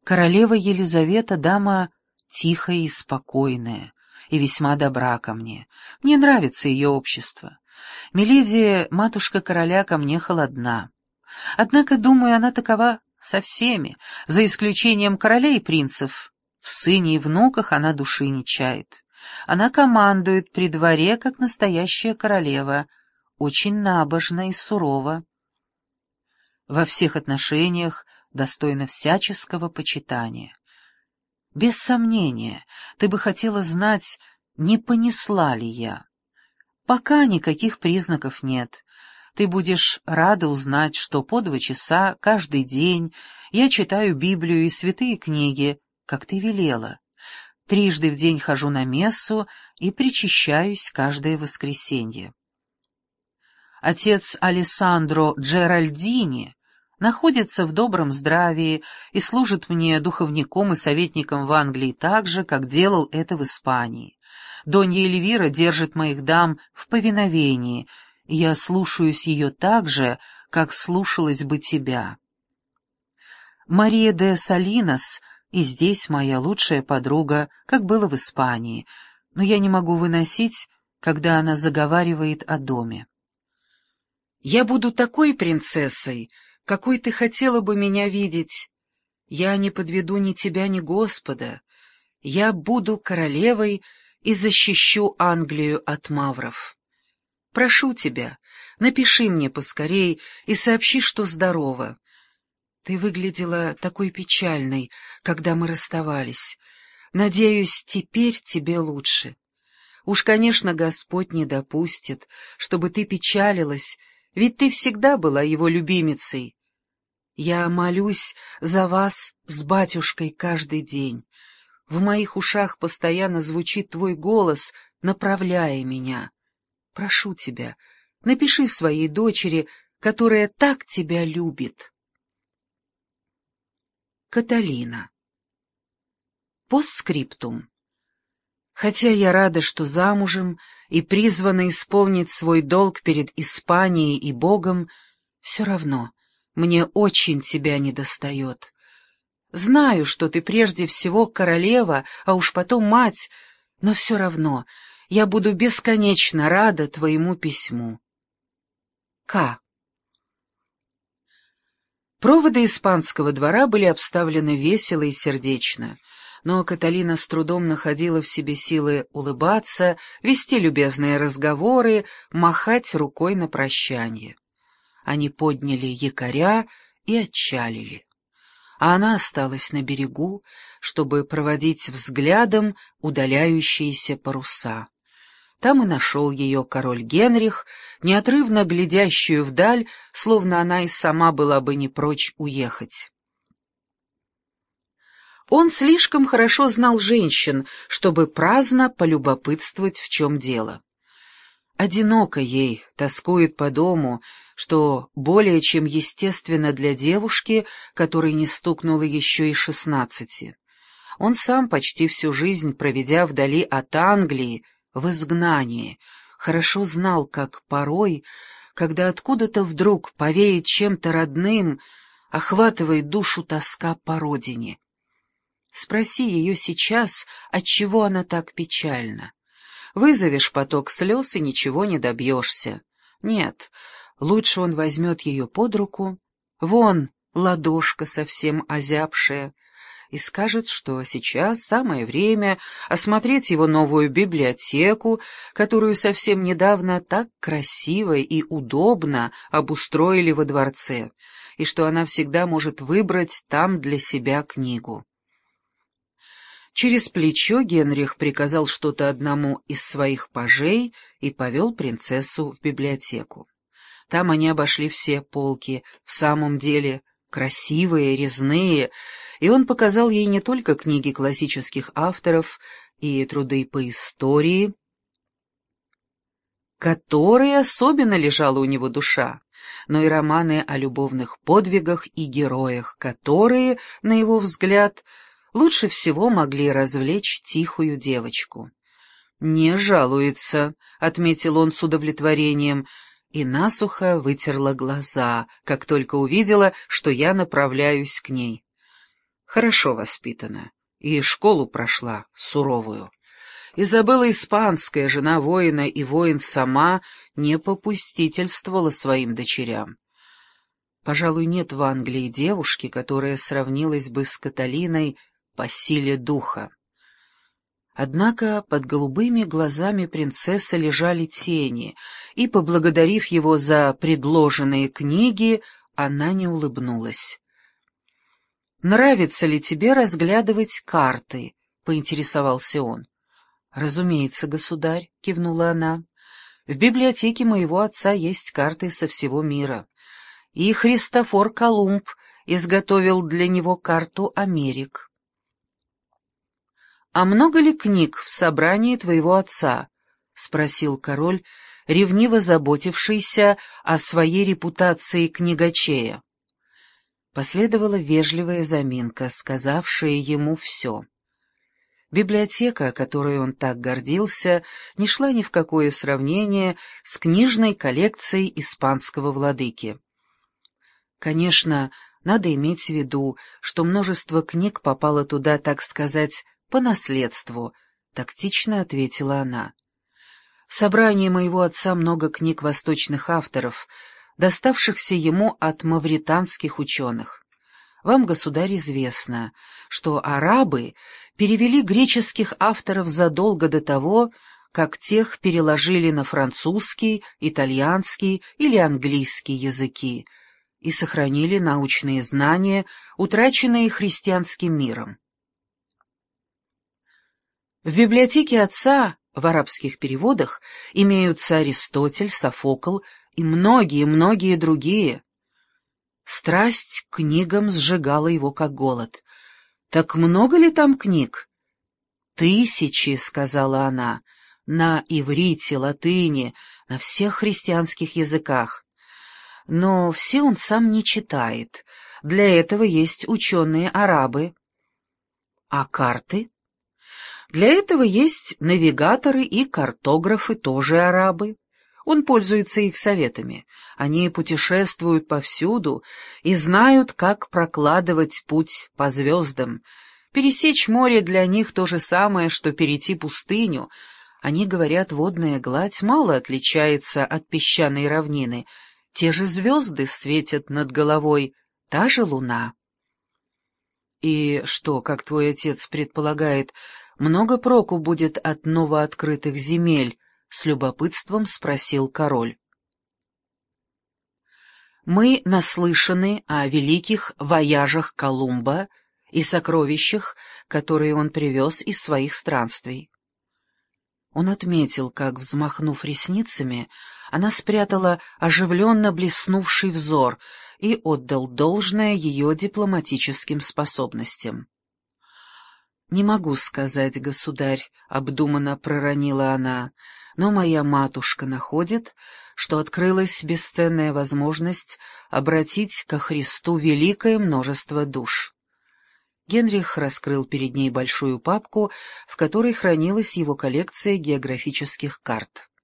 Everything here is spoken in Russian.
Королева Елизавета — дама тихая и спокойная, и весьма добра ко мне. Мне нравится ее общество. Миледи, матушка короля, ко мне холодна. Однако, думаю, она такова со всеми, за исключением королей и принцев. В сыне и внуках она души не чает. Она командует при дворе, как настоящая королева, очень набожна и сурова. Во всех отношениях достойна всяческого почитания. Без сомнения, ты бы хотела знать, не понесла ли я. Пока никаких признаков нет. Ты будешь рада узнать, что по 2 часа каждый день я читаю Библию и святые книги, как ты велела. 3 в день хожу на мессу и причащаюсь каждое воскресенье. Отец Алессандро Джеральдини находится в добром здравии и служит мне духовником и советником в Англии так же, как делал это в Испании. Донья Эльвира держит моих дам в повиновении, и я слушаюсь ее так же, как слушалась бы тебя. Мария де Салинос и здесь моя лучшая подруга, как было в Испании, но я не могу выносить, когда она заговаривает о доме. Я буду такой принцессой, какой ты хотела бы меня видеть. Я не подведу ни тебя, ни Господа. Я буду королевой и защищу Англию от мавров. Прошу тебя, напиши мне поскорей и сообщи, что здорова. Ты выглядела такой печальной, когда мы расставались. Надеюсь, теперь тебе лучше. Уж, конечно, Господь не допустит, чтобы ты печалилась, ведь ты всегда была его любимицей. Я молюсь за вас с батюшкой каждый день. В моих ушах постоянно звучит твой голос, направляя меня. Прошу тебя, напиши своей дочери, которая так тебя любит. Каталина. Постскриптум. Хотя я рада, что замужем и призвана исполнить свой долг перед Испанией и Богом, все равно мне очень тебя недостает. Знаю, что ты прежде всего королева, а уж потом мать, но все равно я буду бесконечно рада твоему письму. К. Проводы испанского двора были обставлены весело и сердечно, но Каталина с трудом находила в себе силы улыбаться, вести любезные разговоры, махать рукой на прощанье. Они подняли якоря и отчалили, а она осталась на берегу, чтобы проводить взглядом удаляющиеся паруса. Там и нашел ее король Генрих, неотрывно глядящую вдаль, словно она и сама была бы не прочь уехать. Он слишком хорошо знал женщин, чтобы праздно полюбопытствовать, в чем дело. Одиноко ей, тоскует по дому, что более чем естественно для девушки, которой не стукнуло еще и 16. Он сам, почти всю жизнь проведя вдали от Англии, в изгнании, хорошо знал, как порой, когда откуда-то вдруг повеет чем-то родным, охватывает душу тоска по родине. Спроси ее сейчас, отчего она так печальна. Вызовешь поток слез и ничего не добьешься. Нет, лучше он возьмет ее под руку, вон ладошка совсем озябшая, и скажет, что сейчас самое время осмотреть его новую библиотеку, которую совсем недавно так красиво и удобно обустроили во дворце, и что она всегда может выбрать там для себя книгу. Через плечо Генрих приказал что-то одному из своих пажей и повел принцессу в библиотеку. Там они обошли все полки, в самом деле красивые, резные, и он показал ей не только книги классических авторов и труды по истории, которые особенно лежала у него душа, но и романы о любовных подвигах и героях, которые, на его взгляд, лучше всего могли развлечь тихую девочку. «Не жалуется», — отметил он с удовлетворением, и насухо вытерла глаза, как только увидела, что я направляюсь к ней. Хорошо воспитана, и школу прошла суровую. Изабелла Испанская, жена воина, и воин сама не попустительствовала своим дочерям. Пожалуй, нет в Англии девушки, которая сравнилась бы с Каталиной по силе духа. Однако под голубыми глазами принцессы лежали тени, и, поблагодарив его за предложенные книги, она не улыбнулась. «Нравится ли тебе разглядывать карты?» — поинтересовался он. «Разумеется, государь», — кивнула она. «В библиотеке моего отца есть карты со всего мира. И Христофор Колумб изготовил для него карту Америк». «А много ли книг в собрании твоего отца?» — спросил король, ревниво заботившийся о своей репутации книгачея. Последовала вежливая заминка, сказавшая ему все. Библиотека, которой он так гордился, не шла ни в какое сравнение с книжной коллекцией испанского владыки. Конечно, надо иметь в виду, что множество книг попало туда, так сказать, по наследству, — тактично ответила она. В собрании моего отца много книг восточных авторов, доставшихся ему от мавританских ученых. Вам, государь, известно, что арабы перевели греческих авторов задолго до того, как тех переложили на французский, итальянский или английский языки, и сохранили научные знания, утраченные христианским миром. В библиотеке отца в арабских переводах имеются Аристотель, Софокл и многие-многие другие. Страсть к книгам сжигала его как голод. «Так много ли там книг?» «Тысячи», — сказала она, — «на иврите, латыни, на всех христианских языках. Но все он сам не читает. Для этого есть ученые-арабы». «А карты?» «Для этого есть навигаторы и картографы, тоже арабы. Он пользуется их советами. Они путешествуют повсюду и знают, как прокладывать путь по звездам. Пересечь море для них то же самое, что перейти пустыню. Они говорят, водная гладь мало отличается от песчаной равнины. Те же звезды светят над головой, та же луна». «И что, как твой отец предполагает, много проку будет от новооткрытых земель?» — с любопытством спросил король. «Мы наслышаны о великих вояжах Колумба и сокровищах, которые он привез из своих странствий». Он отметил, как, взмахнув ресницами, она спрятала оживленно блеснувший взор и отдал должное ее дипломатическим способностям. «Не могу сказать, государь», — обдуманно проронила она, — «но моя матушка находит, что открылась бесценная возможность обратить ко Христу великое множество душ». Генрих раскрыл перед ней большую папку, в которой хранилась его коллекция географических карт.